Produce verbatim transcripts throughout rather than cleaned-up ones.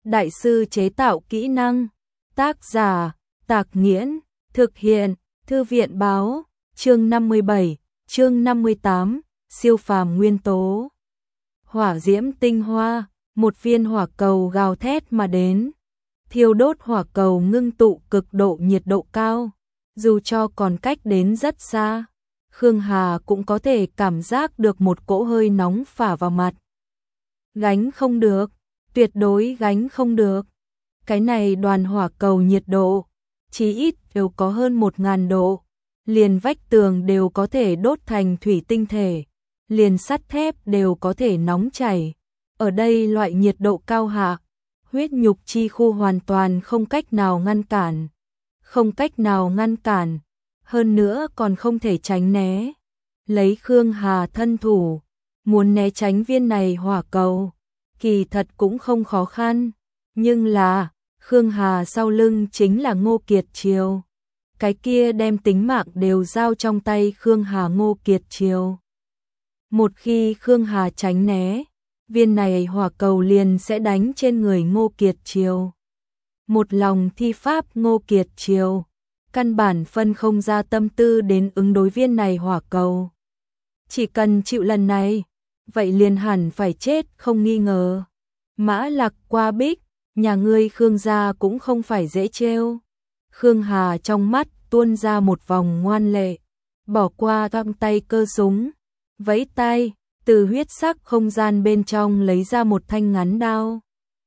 Đại sư chế tạo kỹ năng. Tác giả, Tạc Nghiễn. Thực hiện, Thư viện báo. Chương năm mươi bảy, chương năm mươi tám, siêu phàm nguyên tố. Hỏa diễm tinh hoa, một viên hỏa cầu gào thét mà đến. Thiêu đốt hỏa cầu ngưng tụ cực độ nhiệt độ cao. Dù cho còn cách đến rất xa, Khương Hà cũng có thể cảm giác được một cỗ hơi nóng phả vào mặt. Gánh không được, tuyệt đối gánh không được. Cái này đoàn hỏa cầu nhiệt độ, chí ít đều có hơn một ngàn độ. Liền vách tường đều có thể đốt thành thủy tinh thể, liền sắt thép đều có thể nóng chảy. Ở đây loại nhiệt độ cao hạ, huyết nhục chi khu hoàn toàn không cách nào ngăn cản. Không cách nào ngăn cản, hơn nữa còn không thể tránh né. Lấy Khương Hà thân thủ, muốn né tránh viên này hỏa cầu, kỳ thật cũng không khó khăn. Nhưng là, Khương Hà sau lưng chính là Ngô Kiệt Triều. Cái kia đem tính mạng đều giao trong tay Khương Hà Ngô Kiệt Triều. Một khi Khương Hà tránh né, viên này hỏa cầu liền sẽ đánh trên người Ngô Kiệt Triều. Một lòng thi pháp Ngô Kiệt Triều, căn bản phân không ra tâm tư đến ứng đối viên này hỏa cầu. Chỉ cần chịu lần này, vậy liền hẳn phải chết không nghi ngờ. Mã Lạc qua bích, nhà ngươi Khương gia cũng không phải dễ trêu. Khương Hà trong mắt tuôn ra một vòng ngoan lệ, bỏ qua găng tay cơ súng, vẫy tay, từ huyết sắc không gian bên trong lấy ra một thanh ngắn đao.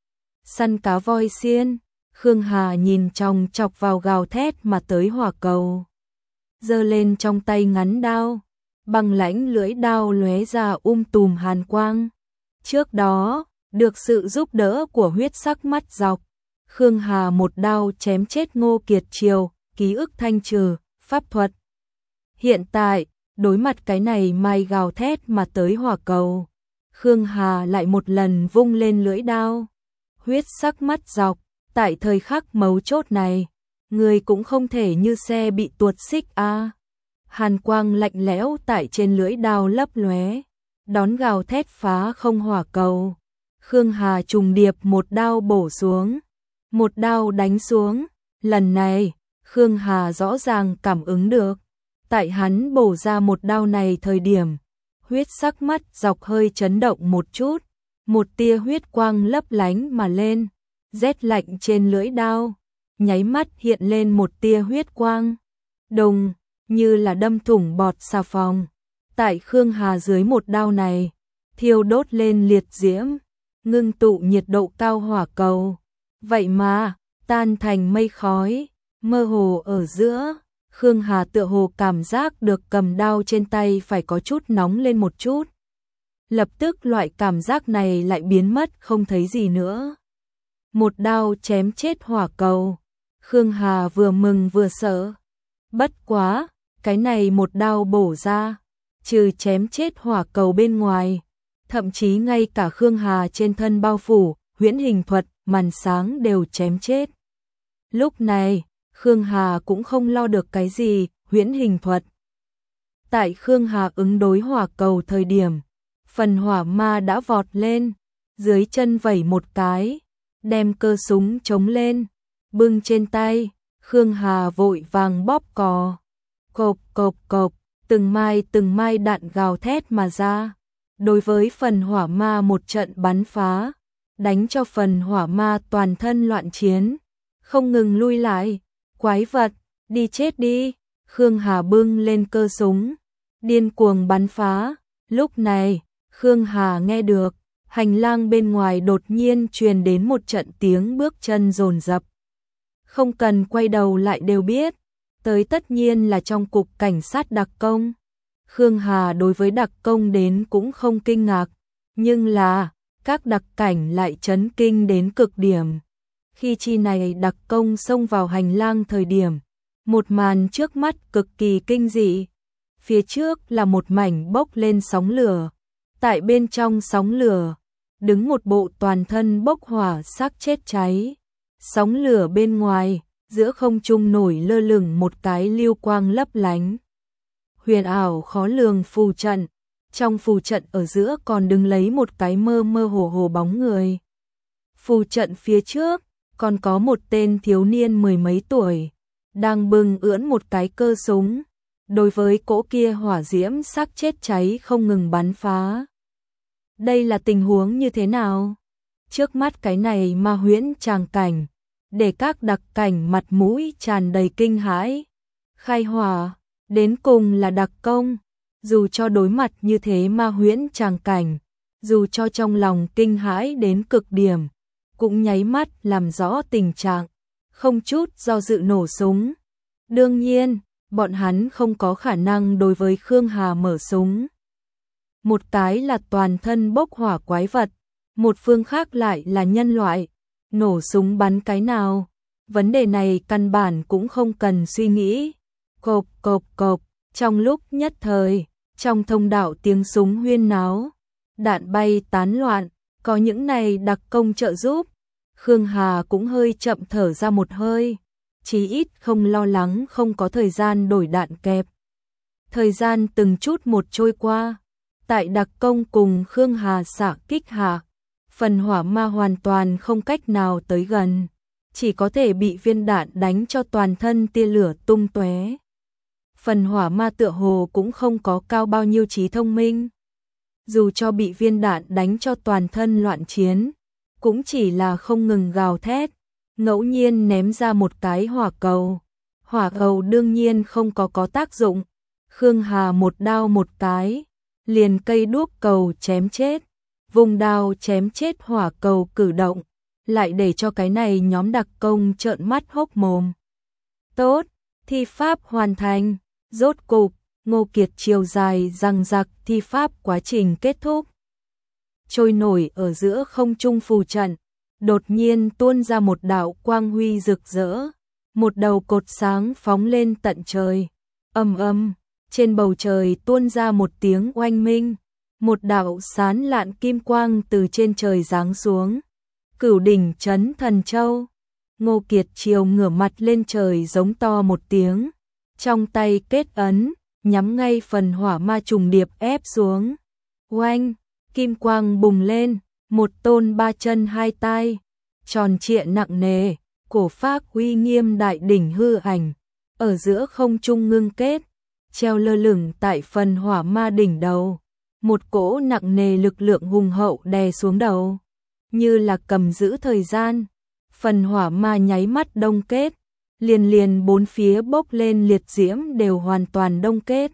Săn cá voi xiên, Khương Hà nhìn chòng chọc vào gào thét mà tới hỏa cầu. Giơ lên trong tay ngắn đao, băng lãnh lưỡi đao lóe ra um tùm hàn quang. Trước đó, được sự giúp đỡ của huyết sắc mắt dọc, Khương Hà một đao chém chết Ngô Kiệt Triều, ký ức thanh trừ, pháp thuật. Hiện tại, đối mặt cái này mai gào thét mà tới hỏa cầu, Khương Hà lại một lần vung lên lưỡi đao. Huyết sắc mắt dọc, tại thời khắc mấu chốt này, người cũng không thể như xe bị tuột xích a. À. Hàn quang lạnh lẽo tại trên lưỡi đao lấp lóe, đón gào thét phá không hỏa cầu. Khương Hà trùng điệp một đao bổ xuống, một đao đánh xuống. Lần này, Khương Hà rõ ràng cảm ứng được, tại hắn bổ ra một đao này thời điểm, huyết sắc mắt dọc hơi chấn động một chút, một tia huyết quang lấp lánh mà lên, rét lạnh trên lưỡi đao, nháy mắt hiện lên một tia huyết quang, đùng, như là đâm thủng bọt xà phòng. Tại Khương Hà dưới một đao này, thiêu đốt lên liệt diễm, ngưng tụ nhiệt độ cao hỏa cầu. Vậy mà, tan thành mây khói, mơ hồ ở giữa, Khương Hà tựa hồ cảm giác được cầm đao trên tay phải có chút nóng lên một chút. Lập tức loại cảm giác này lại biến mất không thấy gì nữa. Một đao chém chết hỏa cầu, Khương Hà vừa mừng vừa sợ. Bất quá, cái này một đao bổ ra, trừ chém chết hỏa cầu bên ngoài, thậm chí ngay cả Khương Hà trên thân bao phủ, huyễn hình thuật, màn sáng đều chém chết. Lúc này, Khương Hà cũng không lo được cái gì, huyễn hình thuật. Tại Khương Hà ứng đối hỏa cầu thời điểm, phần hỏa ma đã vọt lên, dưới chân vẩy một cái, đem cơ súng chống lên, bưng trên tay, Khương Hà vội vàng bóp cò. Cộp cộp cộp, từng mai từng mai đạn gào thét mà ra. Đối với phần hỏa ma một trận bắn phá, đánh cho phần hỏa ma toàn thân loạn chiến, không ngừng lui lại. Quái vật, đi chết đi. Khương Hà bưng lên cơ súng, điên cuồng bắn phá. Lúc này, Khương Hà nghe được, hành lang bên ngoài đột nhiên truyền đến một trận tiếng bước chân dồn dập. Không cần quay đầu lại đều biết, tới tất nhiên là trong cục cảnh sát đặc công. Khương Hà đối với đặc công đến cũng không kinh ngạc, nhưng là, các đặc cảnh lại chấn kinh đến cực điểm. Khi chi này đặc công xông vào hành lang thời điểm, một màn trước mắt cực kỳ kinh dị. Phía trước là một mảnh bốc lên sóng lửa, tại bên trong sóng lửa, đứng một bộ toàn thân bốc hỏa xác chết cháy. Sóng lửa bên ngoài, giữa không trung nổi lơ lửng một cái lưu quang lấp lánh. Huyền ảo khó lường phù trận, trong phù trận ở giữa còn đứng lấy một cái mơ mơ hồ hồ bóng người. Phù trận phía trước, còn có một tên thiếu niên mười mấy tuổi, đang bưng ưỡn một cái cơ súng, đối với cỗ kia hỏa diễm xác chết cháy không ngừng bắn phá. Đây là tình huống như thế nào? Trước mắt cái này ma huyễn tràng cảnh, để các đặc cảnh mặt mũi tràn đầy kinh hãi. Khai hỏa, đến cùng là đặc công, dù cho đối mặt như thế ma huyễn tràng cảnh, dù cho trong lòng kinh hãi đến cực điểm, cũng nháy mắt làm rõ tình trạng, không chút do dự nổ súng. Đương nhiên, bọn hắn không có khả năng đối với Khương Hà mở súng. Một cái là toàn thân bốc hỏa quái vật, một phương khác lại là nhân loại, nổ súng bắn cái nào? Vấn đề này căn bản cũng không cần suy nghĩ. Cộp cộp cộp, trong lúc nhất thời, trong thông đạo tiếng súng huyên náo, đạn bay tán loạn, có những này đặc công trợ giúp. Khương Hà cũng hơi chậm thở ra một hơi, chí ít không lo lắng không có thời gian đổi đạn kẹp. Thời gian từng chút một trôi qua, tại đặc công cùng Khương Hà xạ kích hạ, phần hỏa ma hoàn toàn không cách nào tới gần, chỉ có thể bị viên đạn đánh cho toàn thân tia lửa tung tóe. Phần hỏa ma tựa hồ cũng không có cao bao nhiêu trí thông minh. Dù cho bị viên đạn đánh cho toàn thân loạn chiến, cũng chỉ là không ngừng gào thét, ngẫu nhiên ném ra một cái hỏa cầu. Hỏa cầu đương nhiên không có có tác dụng. Khương Hà một đao một cái, liền cây đuốc cầu chém chết, vùng đao chém chết hỏa cầu cử động, lại để cho cái này nhóm đặc công trợn mắt hốc mồm. Tốt, thi pháp hoàn thành, rốt cục, Ngô Kiệt chiều dài răng rặc thi pháp quá trình kết thúc. Trôi nổi ở giữa không trung phù trận, đột nhiên tuôn ra một đạo quang huy rực rỡ, một đầu cột sáng phóng lên tận trời. Ầm ầm, trên bầu trời tuôn ra một tiếng oanh minh, một đạo sán lạn kim quang từ trên trời giáng xuống. Cửu đỉnh trấn thần châu. Ngô Kiệt chiều ngửa mặt lên trời giống to một tiếng, trong tay kết ấn, nhắm ngay phần hỏa ma trùng điệp ép xuống. Oanh, kim quang bùng lên, một tôn ba chân hai tay, tròn trịa nặng nề, cổ phác uy nghiêm đại đỉnh hư ảnh, ở giữa không trung ngưng kết, treo lơ lửng tại phần hỏa ma đỉnh đầu. Một cỗ nặng nề lực lượng hùng hậu đè xuống đầu, như là cầm giữ thời gian. Phần hỏa ma nháy mắt đông kết, liền liền bốn phía bốc lên liệt diễm đều hoàn toàn đông kết.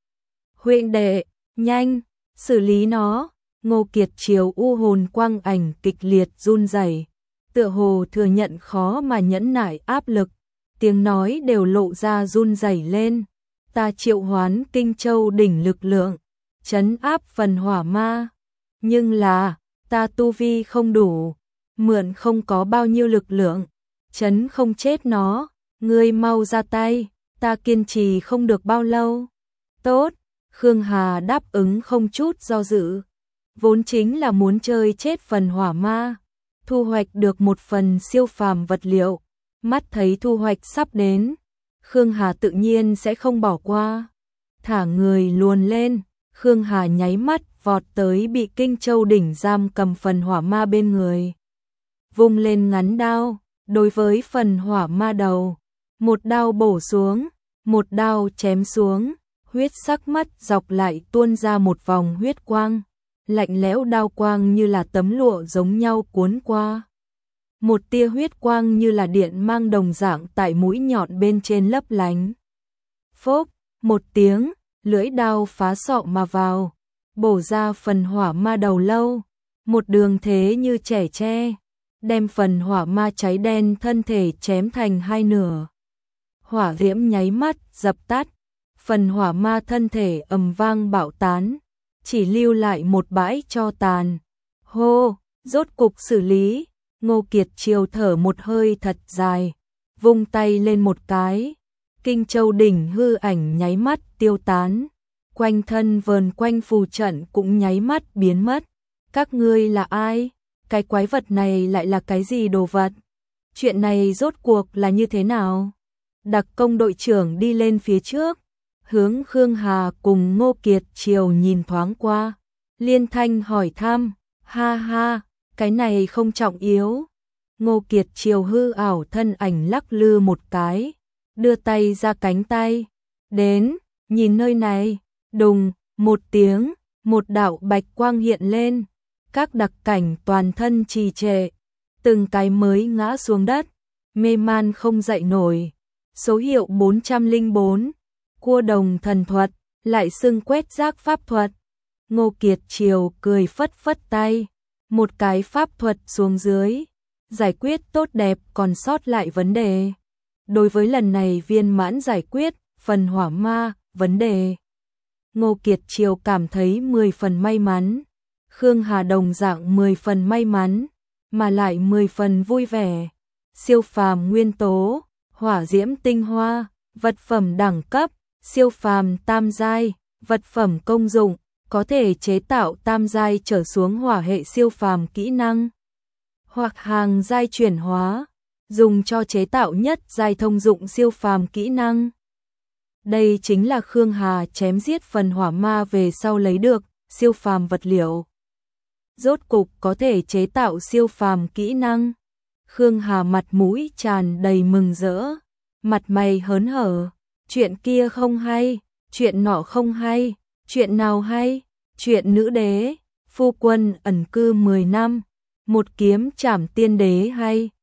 Huynh đệ, nhanh, xử lý nó. Ngô Kiệt chiều u hồn quang ảnh kịch liệt run rẩy, tựa hồ thừa nhận khó mà nhẫn nại áp lực, tiếng nói đều lộ ra run rẩy lên. Ta triệu hoán Kinh Châu đỉnh lực lượng, trấn áp phần hỏa ma, nhưng là ta tu vi không đủ, mượn không có bao nhiêu lực lượng, trấn không chết nó. Ngươi mau ra tay, ta kiên trì không được bao lâu. Tốt, Khương Hà đáp ứng không chút do dự, vốn chính là muốn chơi chết phần hỏa ma, thu hoạch được một phần siêu phàm vật liệu. Mắt thấy thu hoạch sắp đến, Khương Hà tự nhiên sẽ không bỏ qua. Thả người luồn lên, Khương Hà nháy mắt vọt tới bị Kinh Châu đỉnh giam cầm phần hỏa ma bên người. Vung lên ngắn đao, đối với phần hỏa ma đầu, một đao bổ xuống, một đao chém xuống, huyết sắc mắt dọc lại tuôn ra một vòng huyết quang, lạnh lẽo đao quang như là tấm lụa giống nhau cuốn qua. Một tia huyết quang như là điện mang đồng dạng tại mũi nhọn bên trên lấp lánh. Phốc, một tiếng, lưỡi đao phá sọ mà vào, bổ ra phần hỏa ma đầu lâu, một đường thế như trẻ tre, đem phần hỏa ma cháy đen thân thể chém thành hai nửa. Hỏa diễm nháy mắt dập tắt, phần hỏa ma thân thể ầm vang bạo tán, chỉ lưu lại một bãi tro tàn. Hô, rốt cục xử lý. Ngô Kiệt chiều thở một hơi thật dài, vung tay lên một cái, Kinh Châu đỉnh hư ảnh nháy mắt tiêu tán, quanh thân vờn quanh phù trận cũng nháy mắt biến mất. Các ngươi là ai? Cái quái vật này lại là cái gì đồ vật? Chuyện này rốt cuộc là như thế nào? Đặc công đội trưởng đi lên phía trước, hướng Khương Hà cùng Ngô Kiệt chiều nhìn thoáng qua, liên thanh hỏi thăm. Ha ha, cái này không trọng yếu. Ngô Kiệt Triều hư ảo thân ảnh lắc lư một cái, đưa tay ra cánh tay, đến, nhìn nơi này, đùng, một tiếng, một đạo bạch quang hiện lên, các đặc cảnh toàn thân trì trệ, từng cái mới ngã xuống đất, mê man không dậy nổi. Số hiệu bốn trăm lẻ bốn, cua đồng thần thuật, lại xưng quét rác pháp thuật. Ngô Kiệt Triều cười phất phất tay, một cái pháp thuật xuống dưới, giải quyết tốt đẹp còn sót lại vấn đề. Đối với lần này viên mãn giải quyết phần hỏa ma vấn đề, Ngô Kiệt Triều cảm thấy mười phần may mắn. Khương Hà đồng dạng mười phần may mắn, mà lại mười phần vui vẻ. Siêu phàm nguyên tố, hỏa diễm tinh hoa, vật phẩm đẳng cấp, siêu phàm tam giai, vật phẩm công dụng, có thể chế tạo tam giai trở xuống hỏa hệ siêu phàm kỹ năng, hoặc hàng giai chuyển hóa, dùng cho chế tạo nhất giai thông dụng siêu phàm kỹ năng. Đây chính là Khương Hà chém giết phần hỏa ma về sau lấy được siêu phàm vật liệu. Rốt cục có thể chế tạo siêu phàm kỹ năng. Khương Hà mặt mũi tràn đầy mừng rỡ, mặt mày hớn hở. Chuyện kia không hay, chuyện nọ không hay, chuyện nào hay? Chuyện nữ đế, phu quân ẩn cư mười năm, một kiếm trảm tiên đế hay.